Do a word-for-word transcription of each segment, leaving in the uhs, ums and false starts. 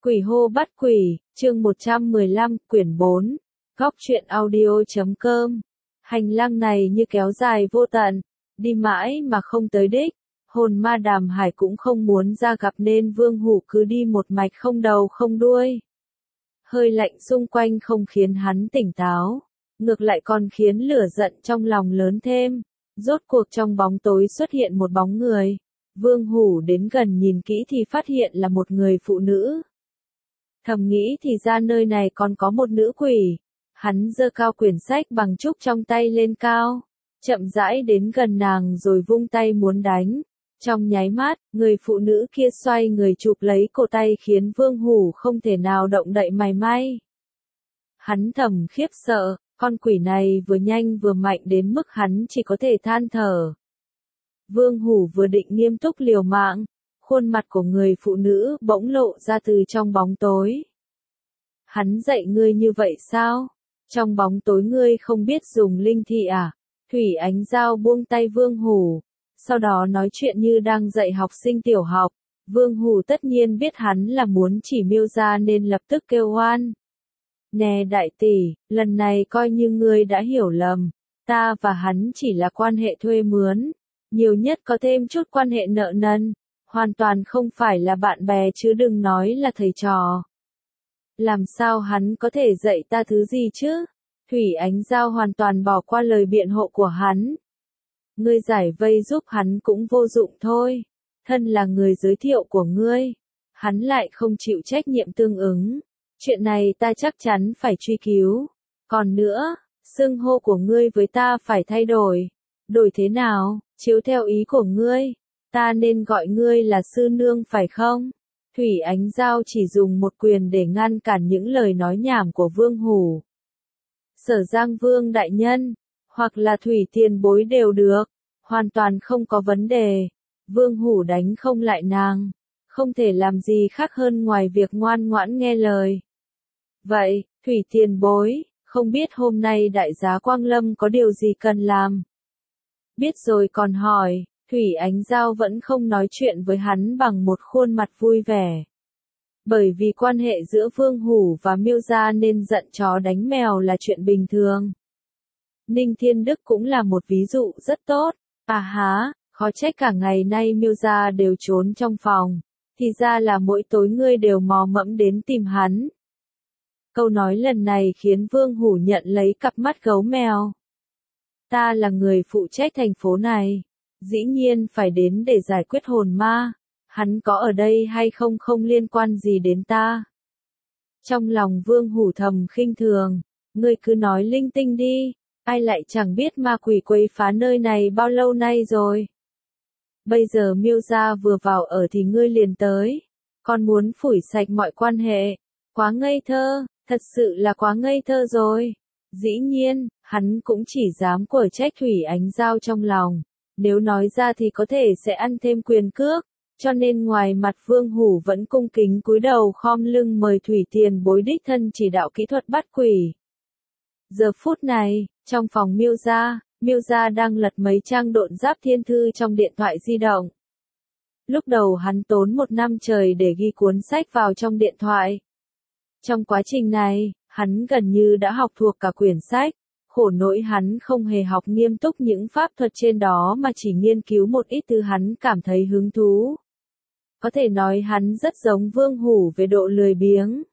Quỷ hô bắt quỷ, chương một trăm mười lăm, quyển bốn, góc truyện audio.com. Hành lang này như kéo dài vô tận, đi mãi mà không tới đích, hồn ma Đàm Hải cũng không muốn ra gặp nên Vương Hủ cứ đi một mạch không đầu không đuôi. Hơi lạnh xung quanh không khiến hắn tỉnh táo, ngược lại còn khiến lửa giận trong lòng lớn thêm. Rốt cuộc trong bóng tối xuất hiện một bóng người. Vương Hủ đến gần nhìn kỹ thì phát hiện là một người phụ nữ. Thầm nghĩ thì ra nơi này còn có một nữ quỷ. Hắn giơ cao quyển sách bằng trúc trong tay lên cao, chậm rãi đến gần nàng rồi vung tay muốn đánh. Trong nháy mắt, người phụ nữ kia xoay người chụp lấy cổ tay khiến Vương Hủ không thể nào động đậy mảy may. Hắn thầm khiếp sợ, con quỷ này vừa nhanh vừa mạnh đến mức hắn chỉ có thể than thở. Vương Hủ vừa định nghiêm túc liều mạng, khuôn mặt của người phụ nữ bỗng lộ ra từ trong bóng tối. Hắn dạy ngươi như vậy sao? Trong bóng tối ngươi không biết dùng linh thị à? Thủy Ánh Giao buông tay Vương Hủ, sau đó nói chuyện như đang dạy học sinh tiểu học. Vương Hủ tất nhiên biết hắn là muốn chỉ Miêu gia nên lập tức kêu oan. Nè đại tỷ, lần này coi như ngươi đã hiểu lầm, ta và hắn chỉ là quan hệ thuê mướn, nhiều nhất có thêm chút quan hệ nợ nần, hoàn toàn không phải là bạn bè chứ đừng nói là thầy trò. Làm sao hắn có thể dạy ta thứ gì chứ? Thủy Ánh Giao hoàn toàn bỏ qua lời biện hộ của hắn. Ngươi giải vây giúp hắn cũng vô dụng thôi, thân là người giới thiệu của ngươi, hắn lại không chịu trách nhiệm tương ứng. Chuyện này ta chắc chắn phải truy cứu. Còn nữa, xưng hô của ngươi với ta phải thay đổi. Đổi thế nào, chiếu theo ý của ngươi, ta nên gọi ngươi là sư nương phải không? Thủy Ánh Giao chỉ dùng một quyền để ngăn cản những lời nói nhảm của Vương Hủ. Sở Giang Vương đại nhân, hoặc là Thủy tiền bối đều được, hoàn toàn không có vấn đề. Vương Hủ đánh không lại nàng, không thể làm gì khác hơn ngoài việc ngoan ngoãn nghe lời. Vậy, Thủy tiền bối, không biết hôm nay đại giá Quang Lâm có điều gì cần làm? Biết rồi còn hỏi, Thủy Ánh Giao vẫn không nói chuyện với hắn bằng một khuôn mặt vui vẻ. Bởi vì quan hệ giữa Vương Hủ và Miêu gia nên giận chó đánh mèo là chuyện bình thường. Ninh Thiên Đức cũng là một ví dụ rất tốt. À há, khó trách cả ngày nay Miêu gia đều trốn trong phòng, thì ra là mỗi tối ngươi đều mò mẫm đến tìm hắn. Câu nói lần này khiến Vương Hủ nhận lấy cặp mắt gấu mèo. Ta là người phụ trách thành phố này, dĩ nhiên phải đến để giải quyết hồn ma, hắn có ở đây hay không không liên quan gì đến ta. Trong lòng Vương Hủ thầm khinh thường, ngươi cứ nói linh tinh đi, ai lại chẳng biết ma quỷ quấy phá nơi này bao lâu nay rồi. Bây giờ Miêu gia vừa vào ở thì ngươi liền tới, còn muốn phủi sạch mọi quan hệ, quá ngây thơ. Thật sự là quá ngây thơ rồi. Dĩ nhiên, hắn cũng chỉ dám quở trách Thủy Ánh Giao trong lòng. Nếu nói ra thì có thể sẽ ăn thêm quyền cước. Cho nên ngoài mặt Vương Hủ vẫn cung kính cúi đầu khom lưng mời Thủy tiền bối đích thân chỉ đạo kỹ thuật bắt quỷ. Giờ phút này, trong phòng Miêu gia, Miêu gia đang lật mấy trang độn giáp thiên thư trong điện thoại di động. Lúc đầu hắn tốn một năm trời để ghi cuốn sách vào trong điện thoại. Trong quá trình này, hắn gần như đã học thuộc cả quyển sách, khổ nỗi hắn không hề học nghiêm túc những pháp thuật trên đó mà chỉ nghiên cứu một ít thứ hắn cảm thấy hứng thú. Có thể nói hắn rất giống Vương Hủ về độ lười biếng.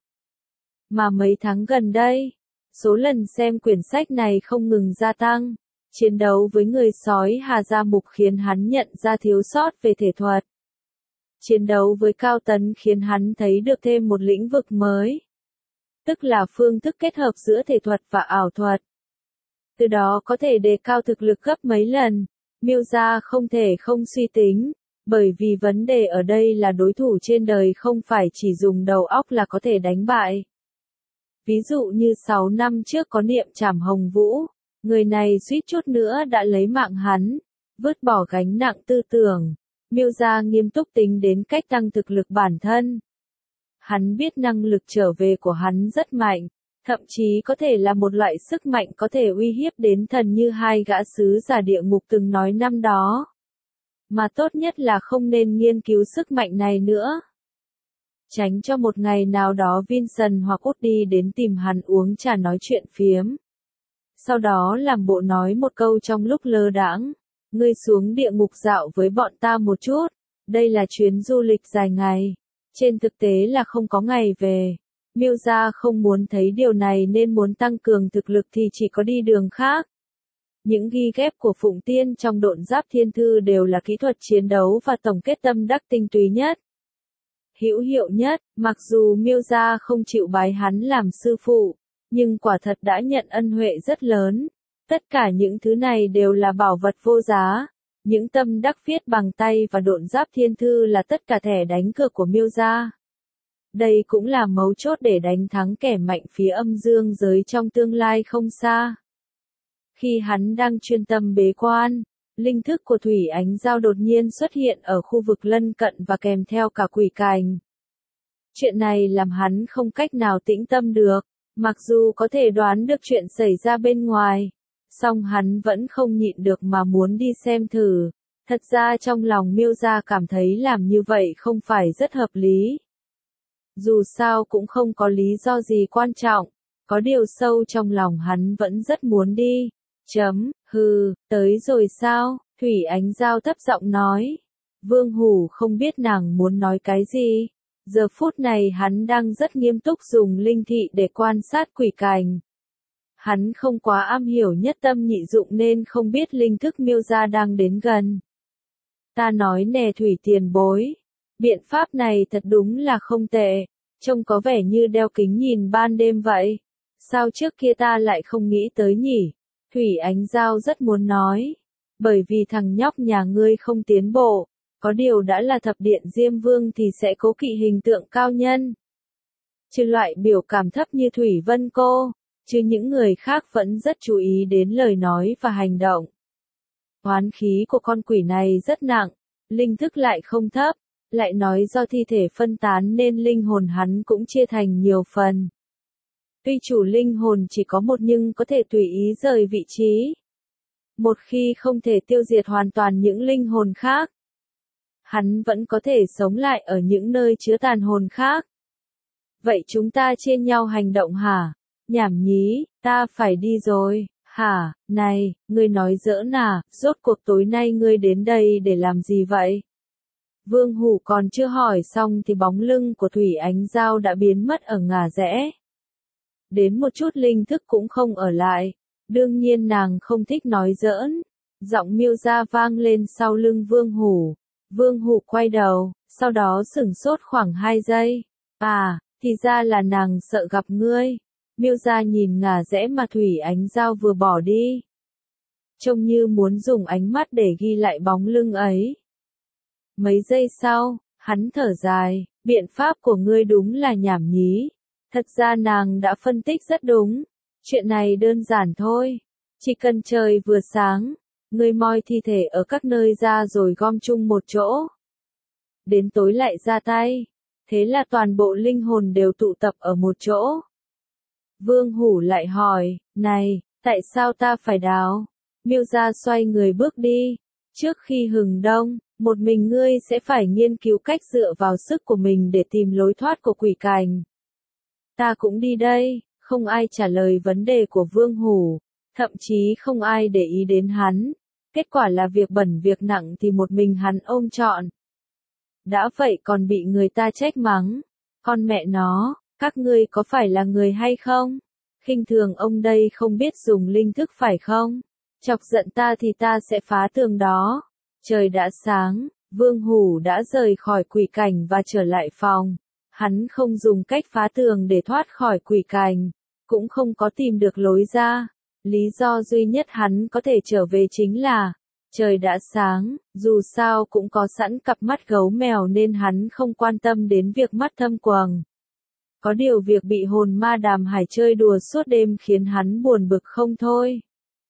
Mà mấy tháng gần đây, số lần xem quyển sách này không ngừng gia tăng, chiến đấu với người sói Hà Gia Mục khiến hắn nhận ra thiếu sót về thể thuật. Chiến đấu với Cao Tấn khiến hắn thấy được thêm một lĩnh vực mới. Tức là phương thức kết hợp giữa thể thuật và ảo thuật. Từ đó có thể đề cao thực lực gấp mấy lần. Miêu gia không thể không suy tính, bởi vì vấn đề ở đây là đối thủ trên đời không phải chỉ dùng đầu óc là có thể đánh bại. Ví dụ như sáu năm trước có Niệm Trảm Hồng Vũ, người này suýt chút nữa đã lấy mạng hắn, vứt bỏ gánh nặng tư tưởng. Miêu gia nghiêm túc tính đến cách tăng thực lực bản thân. Hắn biết năng lực trở về của hắn rất mạnh, thậm chí có thể là một loại sức mạnh có thể uy hiếp đến thần như hai gã sứ giả địa ngục từng nói năm đó. Mà tốt nhất là không nên nghiên cứu sức mạnh này nữa. tránh cho một ngày nào đó Vincent hoặc Woody đến tìm hắn uống trà nói chuyện phiếm. Sau đó làm bộ nói một câu trong lúc lơ đãng, ngươi xuống địa ngục dạo với bọn ta một chút, đây là chuyến du lịch dài ngày, trên thực tế là không có ngày về. Miêu gia không muốn thấy điều này nên muốn tăng cường thực lực thì chỉ có đi đường khác. Những ghi ghép của Phụng Tiên trong Độn Giáp Thiên Thư đều là kỹ thuật chiến đấu và tổng kết tâm đắc tinh túy nhất, hữu hiệu nhất. Mặc dù Miêu gia không chịu bái hắn làm sư phụ, nhưng quả thật đã nhận ân huệ rất lớn. Tất cả những thứ này đều là bảo vật vô giá. Những tâm đắc viết bằng tay và Độn Giáp Thiên Thư là tất cả thẻ đánh cược của Miêu gia. Đây cũng là mấu chốt để đánh thắng kẻ mạnh phía âm dương giới trong tương lai không xa. Khi hắn đang chuyên tâm bế quan, linh thức của Thủy Ánh Giao đột nhiên xuất hiện ở khu vực lân cận và kèm theo cả quỷ cành. Chuyện này làm hắn không cách nào tĩnh tâm được, mặc dù có thể đoán được chuyện xảy ra bên ngoài, song hắn vẫn không nhịn được mà muốn đi xem thử. Thật ra trong lòng Miêu gia cảm thấy làm như vậy không phải rất hợp lý. Dù sao cũng không có lý do gì quan trọng, có điều sâu trong lòng hắn vẫn rất muốn đi. Chấm, hừ, tới rồi sao? Thủy Ánh Giao thấp giọng nói. Vương Hủ không biết nàng muốn nói cái gì. Giờ phút này hắn đang rất nghiêm túc dùng linh thị để quan sát quỷ cành. Hắn không quá am hiểu nhất tâm nhị dụng nên không biết linh thức Miêu gia đang đến gần. Ta nói nè Thủy tiền bối, biện pháp này thật đúng là không tệ, trông có vẻ như đeo kính nhìn ban đêm vậy. Sao trước kia ta lại không nghĩ tới nhỉ? Thủy Ánh Giao rất muốn nói. Bởi vì thằng nhóc nhà ngươi không tiến bộ, có điều đã là thập điện Diêm Vương thì sẽ cố kỵ hình tượng cao nhân. Chứ loại biểu cảm thấp như Thủy Vân cô, chứ những người khác vẫn rất chú ý đến lời nói và hành động. Oán khí của con quỷ này rất nặng, linh thức lại không thấp, lại nói do thi thể phân tán nên linh hồn hắn cũng chia thành nhiều phần. Tuy chủ linh hồn chỉ có một nhưng có thể tùy ý rời vị trí. Một khi không thể tiêu diệt hoàn toàn những linh hồn khác, hắn vẫn có thể sống lại ở những nơi chứa tàn hồn khác. Vậy chúng ta chia nhau hành động hả? Nhảm nhí, ta phải đi rồi. Hả, này, ngươi nói giỡn à, rốt cuộc tối nay ngươi đến đây để làm gì vậy? Vương Hủ còn chưa hỏi xong thì bóng lưng của Thủy Ánh Giao đã biến mất ở ngả rẽ. Đến một chút linh thức cũng không ở lại. Đương nhiên nàng không thích nói giỡn. Giọng Miêu gia vang lên sau lưng Vương Hủ. Vương Hủ quay đầu, sau đó sửng sốt khoảng hai giây. À, thì ra là nàng sợ gặp ngươi. Miêu gia nhìn ngả rẽ mà Thủy Ánh Giao vừa bỏ đi. Trông như muốn dùng ánh mắt để ghi lại bóng lưng ấy. Mấy giây sau, hắn thở dài, biện pháp của ngươi đúng là nhảm nhí. Thật ra nàng đã phân tích rất đúng. Chuyện này đơn giản thôi. Chỉ cần trời vừa sáng, ngươi moi thi thể ở các nơi ra rồi gom chung một chỗ. Đến tối lại ra tay. Thế là toàn bộ linh hồn đều tụ tập ở một chỗ. Vương Hủ lại hỏi, này, tại sao ta phải đào? Miêu gia xoay người bước đi. Trước khi hừng đông, một mình ngươi sẽ phải nghiên cứu cách dựa vào sức của mình để tìm lối thoát của quỷ cành. Ta cũng đi đây. Không ai trả lời vấn đề của Vương Hủ, thậm chí không ai để ý đến hắn. Kết quả là việc bẩn việc nặng thì một mình hắn ôm trọn. Đã vậy còn bị người ta trách mắng. Con mẹ nó, các ngươi có phải là người hay không? Khinh thường ông đây không biết dùng linh thức phải không? Chọc giận ta thì ta sẽ phá tường đó. Trời đã sáng, Vương Hủ đã rời khỏi quỷ cảnh và trở lại phòng. Hắn không dùng cách phá tường để thoát khỏi quỷ cành, cũng không có tìm được lối ra. Lý do duy nhất hắn có thể trở về chính là, trời đã sáng, dù sao cũng có sẵn cặp mắt gấu mèo nên hắn không quan tâm đến việc mắt thâm quầng. Có điều việc bị hồn ma Đàm Hải chơi đùa suốt đêm khiến hắn buồn bực không thôi.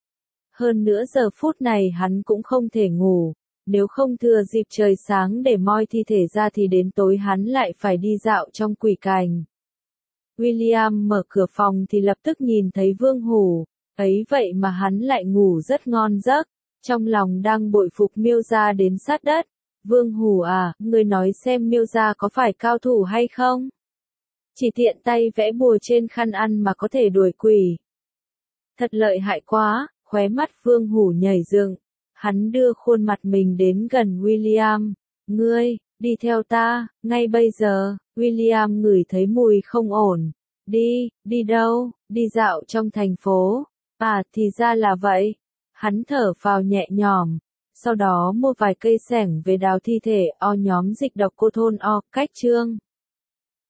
Hơn nữa giờ phút này hắn cũng không thể ngủ. Nếu không thừa dịp trời sáng để moi thi thể ra thì đến tối hắn lại phải đi dạo trong quỷ cành. William mở cửa phòng thì lập tức nhìn thấy Vương Hủ, ấy vậy mà hắn lại ngủ rất ngon giấc, trong lòng đang bội phục Miêu gia đến sát đất. Vương Hủ à, ngươi nói xem Miêu gia có phải cao thủ hay không? Chỉ tiện tay vẽ bùa trên khăn ăn mà có thể đuổi quỷ. Thật lợi hại quá, khóe mắt Vương Hủ nhảy dựng. Hắn đưa khuôn mặt mình đến gần William. Ngươi, đi theo ta, ngay bây giờ. William ngửi thấy mùi không ổn. Đi, đi đâu, đi dạo trong thành phố. À thì ra là vậy. Hắn thở phào nhẹ nhõm. Sau đó mua vài cây xẻng về đào thi thể o nhóm dịch độc cô thôn o, cách chương.